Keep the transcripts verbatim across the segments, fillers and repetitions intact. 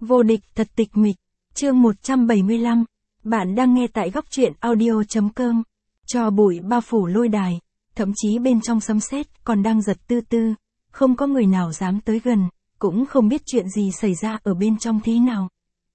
Vô địch thật tịch mịch, chương một trăm bảy mươi lăm, bạn đang nghe tại góc truyện audio.com, cho bụi bao phủ lôi đài, thậm chí bên trong sấm sét còn đang giật tư tư, không có người nào dám tới gần, cũng không biết chuyện gì xảy ra ở bên trong thế nào.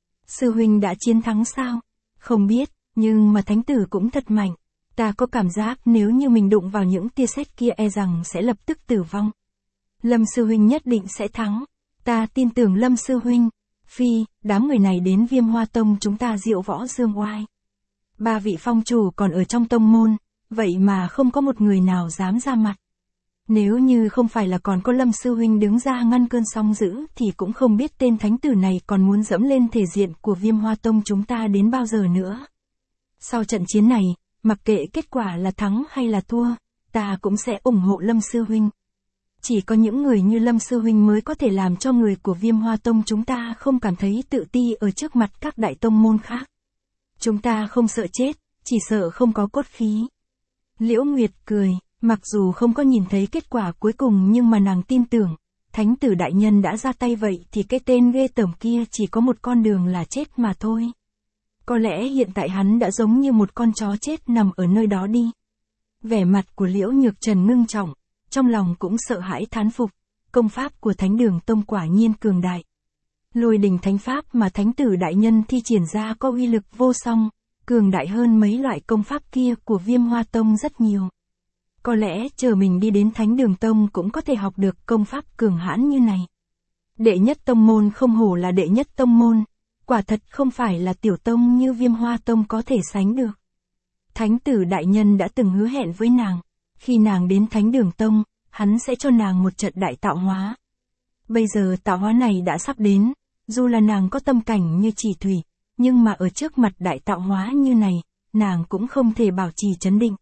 Sư huynh đã chiến thắng sao? Không biết, nhưng mà thánh tử cũng thật mạnh, ta có cảm giác nếu như mình đụng vào những tia sét kia e rằng sẽ lập tức tử vong. Lâm sư huynh nhất định sẽ thắng, ta tin tưởng Lâm sư huynh. Phi, đám người này đến Viêm Hoa Tông chúng ta diệu võ dương oai. Ba vị phong chủ còn ở trong tông môn, vậy mà không có một người nào dám ra mặt. Nếu như không phải là còn có Lâm sư huynh đứng ra ngăn cơn sóng dữ thì cũng không biết tên thánh tử này còn muốn dẫm lên thể diện của Viêm Hoa Tông chúng ta đến bao giờ nữa. Sau trận chiến này, mặc kệ kết quả là thắng hay là thua, ta cũng sẽ ủng hộ Lâm sư huynh. Chỉ có những người như Lâm sư huynh mới có thể làm cho người của Viêm Hoa Tông chúng ta không cảm thấy tự ti ở trước mặt các đại tông môn khác. Chúng ta không sợ chết, chỉ sợ không có cốt khí. Liễu Nguyệt cười, mặc dù không có nhìn thấy kết quả cuối cùng nhưng mà nàng tin tưởng, thánh tử đại nhân đã ra tay vậy thì cái tên ghê tởm kia chỉ có một con đường là chết mà thôi. Có lẽ hiện tại hắn đã giống như một con chó chết nằm ở nơi đó đi. Vẻ mặt của Liễu Nhược Trần ngưng trọng, trong lòng cũng sợ hãi thán phục, công pháp của Thánh Đường Tông quả nhiên cường đại. Lôi đình thánh pháp mà thánh tử đại nhân thi triển ra có uy lực vô song, cường đại hơn mấy loại công pháp kia của Viêm Hoa Tông rất nhiều. Có lẽ chờ mình đi đến Thánh Đường Tông cũng có thể học được công pháp cường hãn như này. Đệ nhất tông môn không hổ là đệ nhất tông môn, quả thật không phải là tiểu tông như Viêm Hoa Tông có thể sánh được. Thánh tử đại nhân đã từng hứa hẹn với nàng, khi nàng đến Thánh Đường Tông, hắn sẽ cho nàng một trận đại tạo hóa. Bây giờ tạo hóa này đã sắp đến, dù là nàng có tâm cảnh như chỉ thủy, nhưng mà ở trước mặt đại tạo hóa như này, nàng cũng không thể bảo trì trấn định.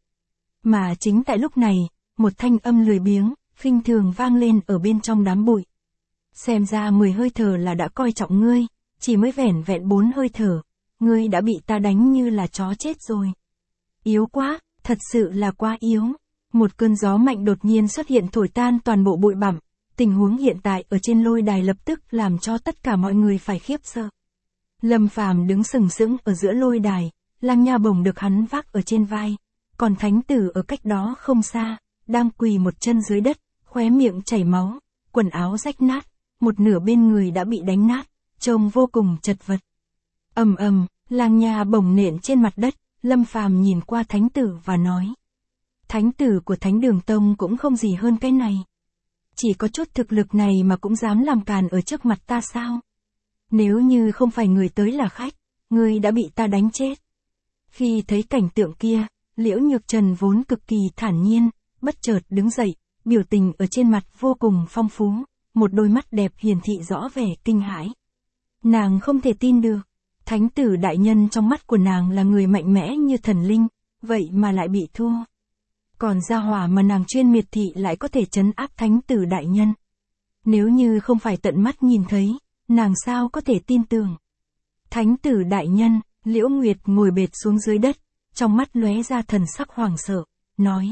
Mà chính tại lúc này, một thanh âm lười biếng, khinh thường vang lên ở bên trong đám bụi. Xem ra mười hơi thở là đã coi trọng ngươi, chỉ mới vẻn vẹn bốn hơi thở, ngươi đã bị ta đánh như là chó chết rồi. Yếu quá, thật sự là quá yếu. Một cơn gió mạnh đột nhiên xuất hiện thổi tan toàn bộ bụi bặm, tình huống hiện tại ở trên lôi đài lập tức làm cho tất cả mọi người phải khiếp sợ. Lâm Phàm đứng sừng sững ở giữa lôi đài, Lang Nha Bổng được hắn vác ở trên vai, còn thánh tử ở cách đó không xa, đang quỳ một chân dưới đất, khóe miệng chảy máu, quần áo rách nát, một nửa bên người đã bị đánh nát, trông vô cùng chật vật. Ầm ầm, Lang Nha Bổng nện trên mặt đất, Lâm Phàm nhìn qua thánh tử và nói: Thánh tử của Thánh Đường Tông cũng không gì hơn cái này. Chỉ có chút thực lực này mà cũng dám làm càn ở trước mặt ta sao? Nếu như không phải người tới là khách, người đã bị ta đánh chết. Khi thấy cảnh tượng kia, Liễu Nhược Trần vốn cực kỳ thản nhiên, bất chợt đứng dậy, biểu tình ở trên mặt vô cùng phong phú, một đôi mắt đẹp hiển thị rõ vẻ kinh hãi. Nàng không thể tin được, thánh tử đại nhân trong mắt của nàng là người mạnh mẽ như thần linh, vậy mà lại bị thua. Còn gia hỏa mà nàng chuyên miệt thị lại có thể trấn áp thánh tử đại nhân. Nếu như không phải tận mắt nhìn thấy, nàng sao có thể tin tưởng. Thánh tử đại nhân, Liễu Nguyệt ngồi bệt xuống dưới đất, trong mắt lóe ra thần sắc hoảng sợ, nói: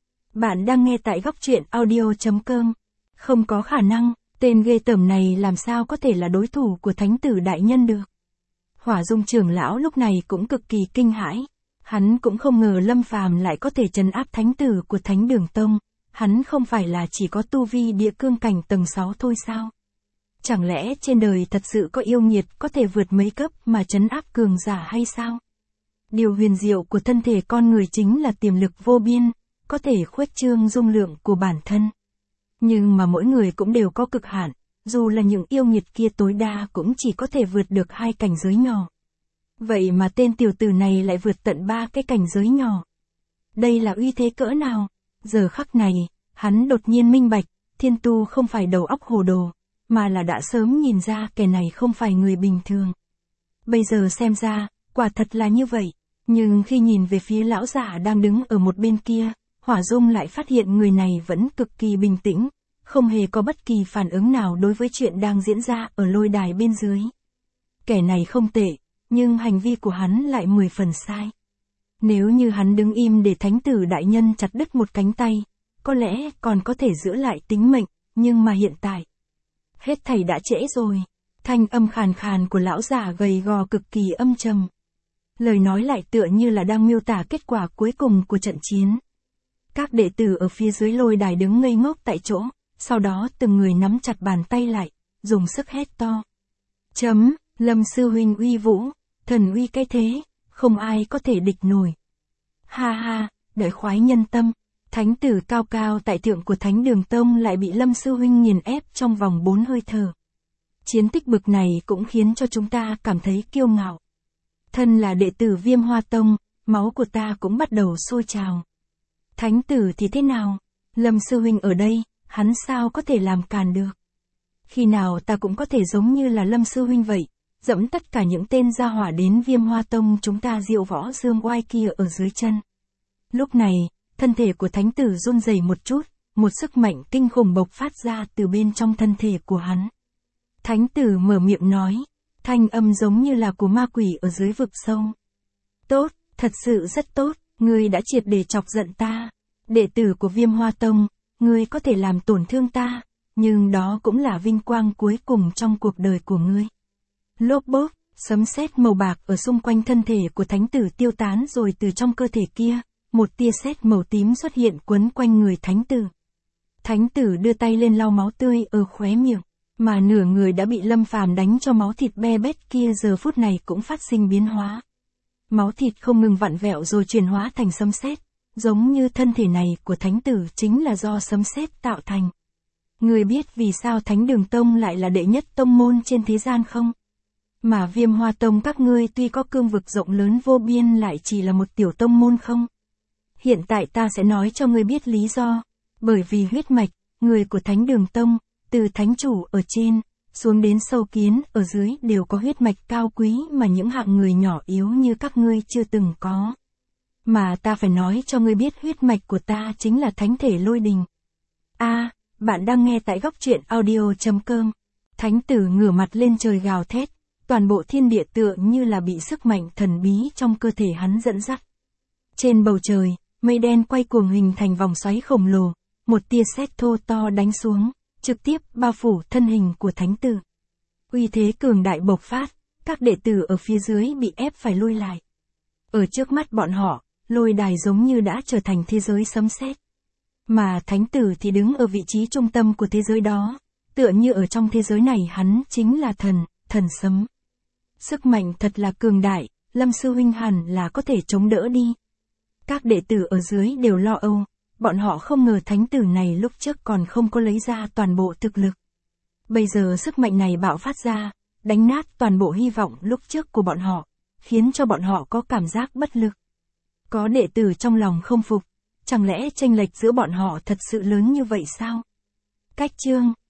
Bạn đang nghe tại góc truyện audio.com. Không có khả năng, tên ghê tởm này làm sao có thể là đối thủ của thánh tử đại nhân được. Hỏa Dung trưởng lão lúc này cũng cực kỳ kinh hãi. Hắn cũng không ngờ Lâm Phàm lại có thể trấn áp thánh tử của Thánh Đường Tông, hắn không phải là chỉ có tu vi địa cương cảnh tầng sáu thôi sao? Chẳng lẽ trên đời thật sự có yêu nghiệt có thể vượt mấy cấp mà trấn áp cường giả hay sao? Điều huyền diệu của thân thể con người chính là tiềm lực vô biên, có thể khuếch trương dung lượng của bản thân. Nhưng mà mỗi người cũng đều có cực hạn, dù là những yêu nghiệt kia tối đa cũng chỉ có thể vượt được hai cảnh giới nhỏ. Vậy mà tên tiểu tử này lại vượt tận ba cái cảnh giới nhỏ. Đây là uy thế cỡ nào? Giờ khắc này, hắn đột nhiên minh bạch, Thiên Tu không phải đầu óc hồ đồ, mà là đã sớm nhìn ra kẻ này không phải người bình thường. Bây giờ xem ra, quả thật là như vậy, nhưng khi nhìn về phía lão giả đang đứng ở một bên kia, Hỏa Dung lại phát hiện người này vẫn cực kỳ bình tĩnh, không hề có bất kỳ phản ứng nào đối với chuyện đang diễn ra ở lôi đài bên dưới. Kẻ này không tệ, nhưng hành vi của hắn lại mười phần sai. Nếu như hắn đứng im để thánh tử đại nhân chặt đứt một cánh tay, có lẽ còn có thể giữ lại tính mệnh, nhưng mà hiện tại, hết thảy đã trễ rồi. Thanh âm khàn khàn của lão giả gầy gò cực kỳ âm trầm. Lời nói lại tựa như là đang miêu tả kết quả cuối cùng của trận chiến. Các đệ tử ở phía dưới lôi đài đứng ngây ngốc tại chỗ, sau đó từng người nắm chặt bàn tay lại, dùng sức hét to. Chấm, Lâm sư huynh uy vũ, thần uy cái thế, không ai có thể địch nổi. Ha ha, đợi khoái nhân tâm, thánh tử cao cao tại thượng của Thánh Đường Tông lại bị Lâm sư huynh nghiền ép trong vòng bốn hơi thở. Chiến tích bực này cũng khiến cho chúng ta cảm thấy kiêu ngạo. Thân là đệ tử Viêm Hoa Tông, máu của ta cũng bắt đầu sôi trào. Thánh tử thì thế nào? Lâm sư huynh ở đây, hắn sao có thể làm càn được? Khi nào ta cũng có thể giống như là Lâm sư huynh vậy, dẫm tất cả những tên gia hỏa đến Viêm Hoa Tông chúng ta diệu võ dương oai kia ở dưới chân. Lúc này, thân thể của thánh tử run rẩy một chút, một sức mạnh kinh khủng bộc phát ra từ bên trong thân thể của hắn. Thánh tử mở miệng nói, thanh âm giống như là của ma quỷ ở dưới vực sâu. Tốt, thật sự rất tốt, ngươi đã triệt để chọc giận ta. Đệ tử của Viêm Hoa Tông, ngươi có thể làm tổn thương ta, nhưng đó cũng là vinh quang cuối cùng trong cuộc đời của ngươi. Lốp bốp, sấm sét màu bạc ở xung quanh thân thể của thánh tử tiêu tán rồi từ trong cơ thể kia, một tia sét màu tím xuất hiện quấn quanh người thánh tử. Thánh tử đưa tay lên lau máu tươi ở khóe miệng, mà nửa người đã bị Lâm Phàm đánh cho máu thịt be bét kia giờ phút này cũng phát sinh biến hóa. Máu thịt không ngừng vặn vẹo rồi chuyển hóa thành sấm sét, giống như thân thể này của thánh tử chính là do sấm sét tạo thành. Người biết vì sao Thánh Đường Tông lại là đệ nhất tông môn trên thế gian không? Mà Viêm Hoa Tông các ngươi tuy có cương vực rộng lớn vô biên lại chỉ là một tiểu tông môn không? Hiện tại ta sẽ nói cho ngươi biết lý do. Bởi vì huyết mạch, người của Thánh Đường Tông, từ thánh chủ ở trên, xuống đến sâu kiến ở dưới đều có huyết mạch cao quý mà những hạng người nhỏ yếu như các ngươi chưa từng có. Mà ta phải nói cho ngươi biết huyết mạch của ta chính là thánh thể lôi đình. A, à, bạn đang nghe tại góc truyện audio chấm com. Thánh tử ngửa mặt lên trời gào thét, toàn bộ thiên địa tựa như là bị sức mạnh thần bí trong cơ thể hắn dẫn dắt. Trên bầu trời, mây đen quay cuồng hình thành vòng xoáy khổng lồ, một tia sét thô to đánh xuống, trực tiếp bao phủ thân hình của thánh tử. Uy thế cường đại bộc phát, các đệ tử ở phía dưới bị ép phải lui lại. Ở trước mắt bọn họ, lôi đài giống như đã trở thành thế giới sấm sét. Mà thánh tử thì đứng ở vị trí trung tâm của thế giới đó, tựa như ở trong thế giới này hắn chính là thần, thần sấm. Sức mạnh thật là cường đại, Lâm sư huynh hẳn là có thể chống đỡ đi. Các đệ tử ở dưới đều lo âu, bọn họ không ngờ thánh tử này lúc trước còn không có lấy ra toàn bộ thực lực. Bây giờ sức mạnh này bạo phát ra, đánh nát toàn bộ hy vọng lúc trước của bọn họ, khiến cho bọn họ có cảm giác bất lực. Có đệ tử trong lòng không phục, chẳng lẽ chênh lệch giữa bọn họ thật sự lớn như vậy sao? Cách chương